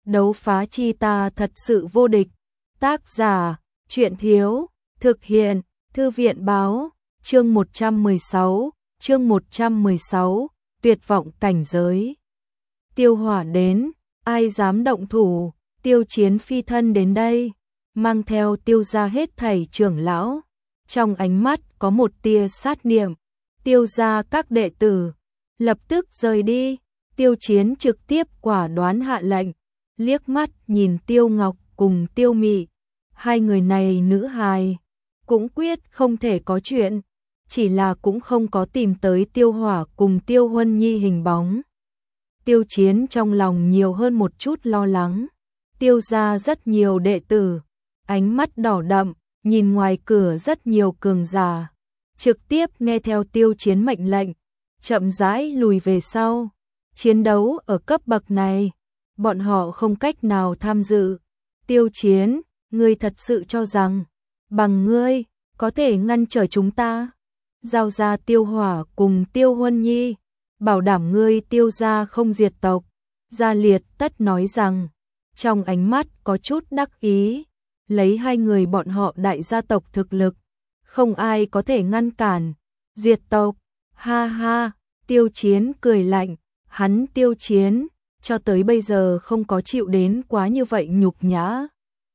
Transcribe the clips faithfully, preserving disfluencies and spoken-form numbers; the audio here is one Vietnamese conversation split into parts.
đấu phá chi ta thật sự vô địch. Tác giả, truyện thiếu, thực hiện, thư viện báo, chương một trăm mười sáu, chương một trăm mười sáu, tuyệt vọng cảnh giới. Tiêu Hỏa đến, ai dám động thủ, Tiêu Chiến phi thân đến đây, mang theo Tiêu gia hết thảy trưởng lão, trong ánh mắt có một tia sát niệm. Tiêu gia các đệ tử lập tức rời đi. Tiêu Chiến trực tiếp quả đoán hạ lệnh, liếc mắt nhìn Tiêu Ngọc cùng Tiêu Mị, hai người này nữ hài, cũng quyết không thể có chuyện, chỉ là cũng không có tìm tới Tiêu Hỏa cùng Tiêu Huân Nhi hình bóng. Tiêu Chiến trong lòng nhiều hơn một chút lo lắng. Tiêu gia rất nhiều đệ tử, ánh mắt đỏ đậm, nhìn ngoài cửa rất nhiều cường giả, trực tiếp nghe theo Tiêu Chiến mệnh lệnh, chậm rãi lùi về sau. Chiến đấu ở cấp bậc này, bọn họ không cách nào tham dự. Tiêu Chiến, ngươi thật sự cho rằng bằng ngươi có thể ngăn trở chúng ta? Giao ra Tiêu Hỏa cùng Tiêu Huân Nhi, bảo đảm ngươi Tiêu gia không diệt tộc. Gia Liệt Tất nói rằng, trong ánh mắt có chút đắc ý, lấy hai người bọn họ đại gia tộc thực lực, không ai có thể ngăn cản. Diệt tộc, ha ha. Tiêu Chiến cười lạnh, hắn Tiêu Chiến cho tới bây giờ không có chịu đến quá như vậy nhục nhã.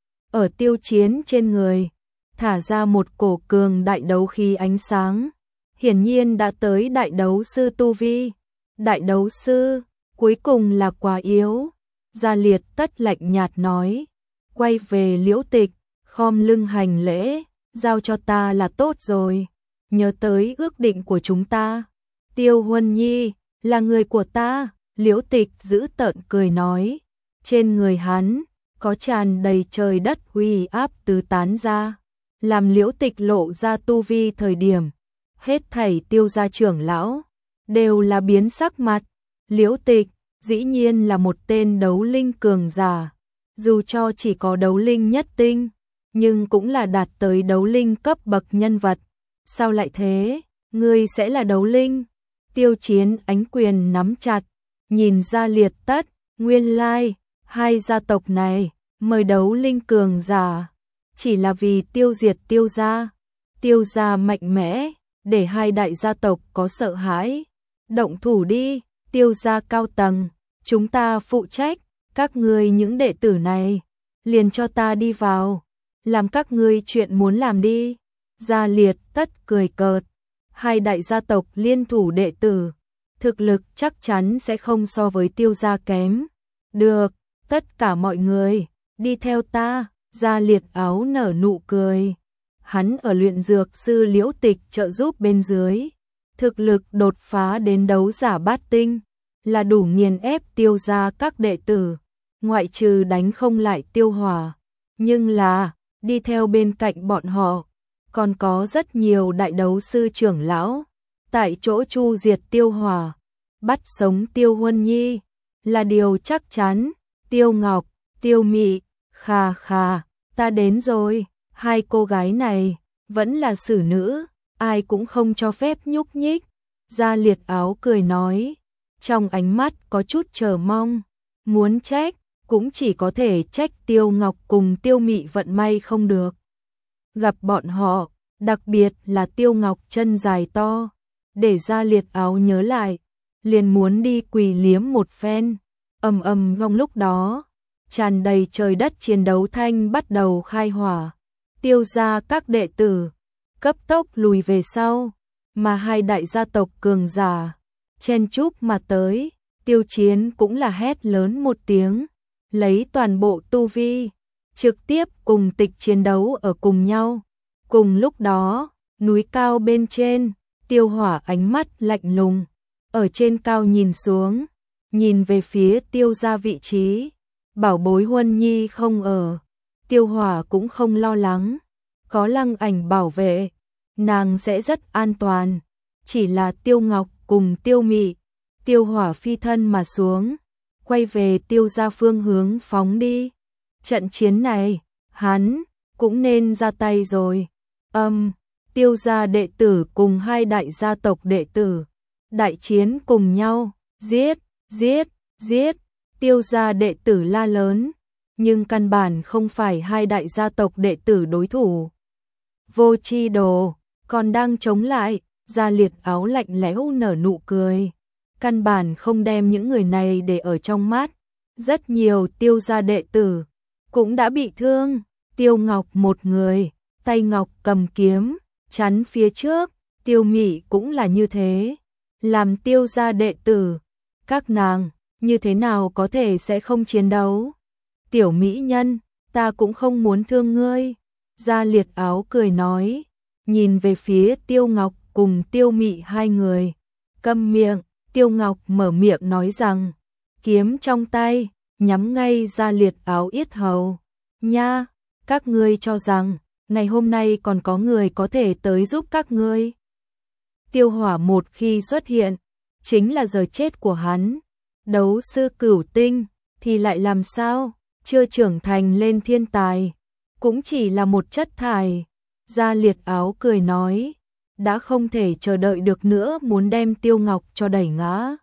Ở Tiêu Chiến trên người thả ra một cổ cường đại đấu khí ánh sáng, hiển nhiên đã tới đại đấu sư tu vi. Đại đấu sư, cuối cùng là quá yếu. Gia Liệt Tất lạnh nhạt nói, quay về Liễu Tịch, khom lưng hành lễ, giao cho ta là tốt rồi, nhớ tới ước định của chúng ta. Tiêu Huân Nhi là người của ta. Liễu Tịch giữ tợn cười nói, trên người hắn có tràn đầy trời đất uy áp tứ tán ra, làm Liễu Tịch lộ ra tu vi thời điểm, hết thảy Tiêu gia trưởng lão đều là biến sắc mặt. Liễu Tịch dĩ nhiên là một tên đấu linh cường giả, dù cho chỉ có đấu linh nhất tinh, nhưng cũng là đạt tới đấu linh cấp bậc nhân vật. Sao lại thế, ngươi sẽ là đấu linh? Tiêu Chiến ánh quyền nắm chặt, nhìn Gia Liệt Tất, nguyên lai, hai gia tộc này mời đấu linh cường giả, chỉ là vì tiêu diệt Tiêu gia. Tiêu gia mạnh mẽ, để hai đại gia tộc có sợ hãi. Động thủ đi, Tiêu gia cao tầng, chúng ta phụ trách, các ngươi những đệ tử này, liền cho ta đi vào, làm các ngươi chuyện muốn làm đi. Gia Liệt Tất cười cợt, hai đại gia tộc liên thủ đệ tử, thực lực chắc chắn sẽ không so với Tiêu gia kém. Được, tất cả mọi người, đi theo ta. Gia Liệt Áo nở nụ cười. Hắn ở luyện dược sư Liễu Tịch trợ giúp bên dưới, thực lực đột phá đến đấu giả bát tinh, là đủ nghiền ép Tiêu gia các đệ tử, ngoại trừ đánh không lại Tiêu Hỏa. Nhưng là, đi theo bên cạnh bọn họ, còn có rất nhiều đại đấu sư trưởng lão, tại chỗ chu diệt Tiêu Hỏa, bắt sống Tiêu Huân Nhi, là điều chắc chắn. Tiêu Ngọc, Tiêu Mị, khà khà, ta đến rồi. Hai cô gái này, vẫn là xử nữ, ai cũng không cho phép nhúc nhích. Gia Liệt Áo cười nói, trong ánh mắt có chút chờ mong, muốn trách, cũng chỉ có thể trách Tiêu Ngọc cùng Tiêu Mị vận may không được gặp bọn họ, đặc biệt là Tiêu Ngọc chân dài to, để Gia Liệt Áo nhớ lại, liền muốn đi quỳ liếm một phen. Ầm ầm trong lúc đó, tràn đầy trời đất chiến đấu thanh bắt đầu khai hỏa. Tiêu gia các đệ tử cấp tốc lùi về sau, mà hai đại gia tộc cường giả chen chúc mà tới. Tiêu Chiến cũng là hét lớn một tiếng, lấy toàn bộ tu vi, trực tiếp cùng Tịch chiến đấu ở cùng nhau. Cùng lúc đó, núi cao bên trên, Tiêu Hỏa ánh mắt lạnh lùng, ở trên cao nhìn xuống, nhìn về phía Tiêu gia vị trí. Bảo bối Huân Nhi không ở, Tiêu Hỏa cũng không lo lắng, có Lăng Ảnh bảo vệ, nàng sẽ rất an toàn. Chỉ là Tiêu Ngọc cùng Tiêu Mị, Tiêu Hỏa phi thân mà xuống, quay về Tiêu gia phương hướng phóng đi. Trận chiến này, hắn cũng nên ra tay rồi. Âm, um, Tiêu gia đệ tử cùng hai đại gia tộc đệ tử, đại chiến cùng nhau, giết, giết, giết. Tiêu gia đệ tử la lớn, nhưng căn bản không phải hai đại gia tộc đệ tử đối thủ. Vô Chi Đồ còn đang chống lại, Gia Liệt Áo lạnh lẽo nở nụ cười, căn bản không đem những người này để ở trong mắt. Rất nhiều Tiêu gia đệ tử cũng đã bị thương, Tiêu Ngọc một người, tay ngọc cầm kiếm, chắn phía trước, Tiêu Mị cũng là như thế. Làm Tiêu gia đệ tử, các nàng như thế nào có thể sẽ không chiến đấu? Tiểu mỹ nhân, ta cũng không muốn thương ngươi. Gia Liệt Áo cười nói, nhìn về phía Tiêu Ngọc cùng Tiêu Mị hai người. Câm miệng, Tiêu Ngọc mở miệng nói rằng, kiếm trong tay, nhắm ngay Gia Liệt Áo yết hầu. Nha, các ngươi cho rằng, ngày hôm nay còn có người có thể tới giúp các ngươi. Tiêu Hỏa một khi xuất hiện, chính là giờ chết của hắn. Đấu sư cửu tinh, thì lại làm sao? Chưa trưởng thành lên thiên tài, cũng chỉ là một chất thải. Gia Liệt Áo cười nói, đã không thể chờ đợi được nữa, muốn đem Tiêu Ngọc cho đẩy ngã.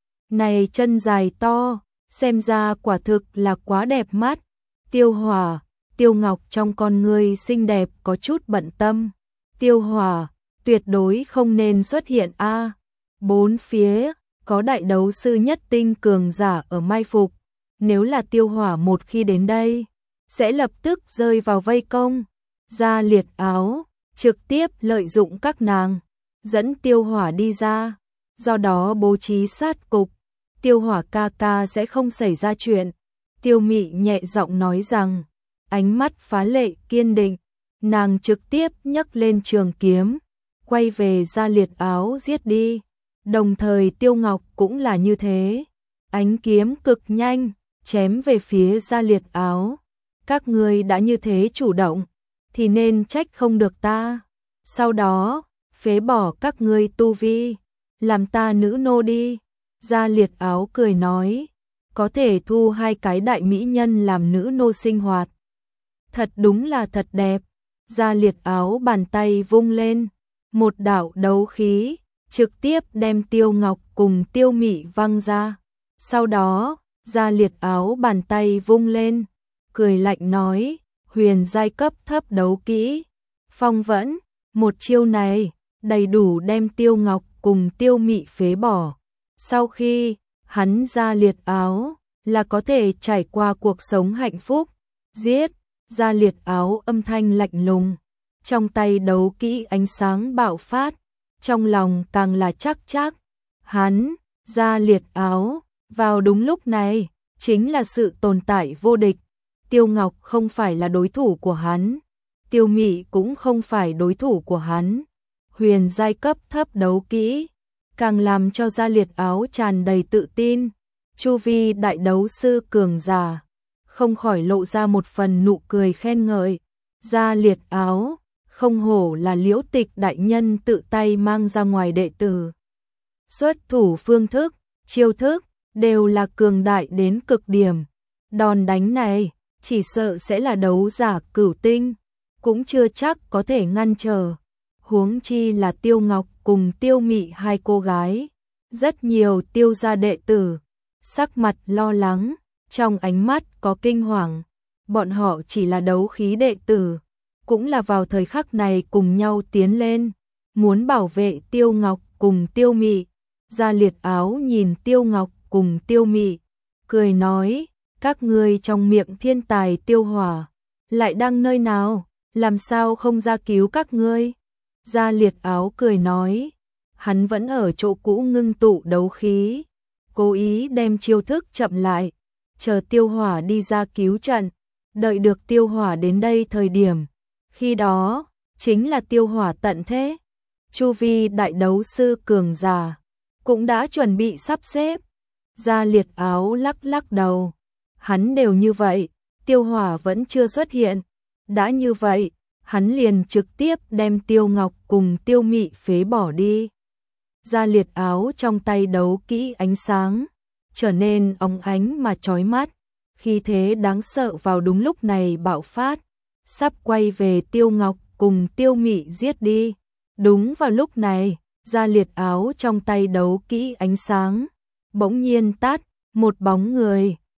Này chân dài to, xem ra quả thực là quá đẹp mắt. Tiêu Hỏa, Tiêu Ngọc trong con ngươi xinh đẹp có chút bận tâm. Tiêu Hỏa, tuyệt đối không nên xuất hiện a. Bốn phía có đại đấu sư nhất tinh cường giả ở mai phục, nếu là Tiêu Hỏa một khi đến đây, sẽ lập tức rơi vào vây công. Gia Liệt Áo trực tiếp lợi dụng các nàng, dẫn Tiêu Hỏa đi ra, do đó bố trí sát cục, Tiêu Hỏa ca ca sẽ không xảy ra chuyện. Tiêu Mị nhẹ giọng nói rằng, ánh mắt phá lệ kiên định, nàng trực tiếp nhấc lên trường kiếm, quay về Gia Liệt Áo giết đi. Đồng thời Tiêu Ngọc cũng là như thế, ánh kiếm cực nhanh, chém về phía Gia Liệt Áo. Các ngươi đã như thế chủ động, thì nên trách không được ta. Sau đó, phế bỏ các ngươi tu vi, làm ta nữ nô đi. Gia Liệt Áo cười nói, có thể thu hai cái đại mỹ nhân làm nữ nô sinh hoạt. Thật đúng là thật đẹp. Gia Liệt Áo bàn tay vung lên, một đạo đấu khí trực tiếp đem Tiêu Ngọc cùng Tiêu Mị văng ra. Sau đó, Gia Liệt Áo bàn tay vung lên, cười lạnh nói, huyền giai cấp thấp đấu kỹ, phong vẫn, một chiêu này, đầy đủ đem Tiêu Ngọc cùng Tiêu Mị phế bỏ. Sau khi, hắn Gia Liệt Áo, là có thể trải qua cuộc sống hạnh phúc. Giết, Gia Liệt Áo âm thanh lạnh lùng, trong tay đấu kỹ ánh sáng bạo phát, trong lòng càng là chắc chắc. Hắn, Gia Liệt Áo, vào đúng lúc này, chính là sự tồn tại vô địch. Tiêu Ngọc không phải là đối thủ của hắn, Tiêu Mị cũng không phải đối thủ của hắn. Huyền giai cấp thấp đấu kỹ, càng làm cho Gia Liệt Áo tràn đầy tự tin. Chu vi đại đấu sư cường giả, không khỏi lộ ra một phần nụ cười khen ngợi. Gia Liệt Áo, không hổ là Liễu Tịch đại nhân tự tay mang ra ngoài đệ tử. Xuất thủ phương thức, chiêu thức, đều là cường đại đến cực điểm. Đòn đánh này, chỉ sợ sẽ là đấu giả cửu tinh, cũng chưa chắc có thể ngăn trở. Huống chi là Tiêu Ngọc cùng Tiêu Mị hai cô gái. Rất nhiều Tiêu gia đệ tử, sắc mặt lo lắng, trong ánh mắt có kinh hoàng. Bọn họ chỉ là đấu khí đệ tử, cũng là vào thời khắc này cùng nhau tiến lên, muốn bảo vệ Tiêu Ngọc cùng Tiêu Mị. Gia Liệt Áo nhìn Tiêu Ngọc cùng Tiêu Mị, cười nói, các ngươi trong miệng thiên tài Tiêu Hỏa, lại đang nơi nào, làm sao không ra cứu các ngươi? Gia Liệt Áo cười nói, hắn vẫn ở chỗ cũ ngưng tụ đấu khí, cố ý đem chiêu thức chậm lại, chờ Tiêu Hỏa đi ra cứu trận, đợi được Tiêu Hỏa đến đây thời điểm, khi đó, chính là Tiêu Hỏa tận thế. Chu vi đại đấu sư cường giả, cũng đã chuẩn bị sắp xếp. Gia Liệt Áo lắc lắc đầu, hắn đều như vậy, Tiêu Hỏa vẫn chưa xuất hiện, đã như vậy, hắn liền trực tiếp đem Tiêu Ngọc cùng Tiêu Mị phế bỏ đi. Gia Liệt Áo trong tay đấu kỹ ánh sáng, trở nên óng ánh mà chói mắt, khí thế đáng sợ vào đúng lúc này bạo phát, sắp quay về Tiêu Ngọc cùng Tiêu Mị giết đi. Đúng vào lúc này, Gia Liệt Áo trong tay đấu kỹ ánh sáng, bỗng nhiên tắt, một bóng người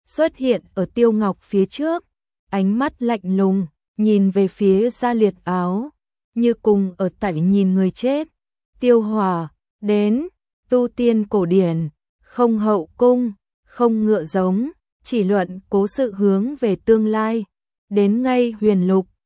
xuất hiện ở Tiêu Ngọc phía trước, ánh mắt lạnh lùng, nhìn về phía Gia Liệt Áo, như cùng ở tại nhìn người chết. Tiêu Hòa, đến, tu tiên cổ điển, không hậu cung, không ngựa giống, chỉ luận cố sự hướng về tương lai, đến ngay huyền lục,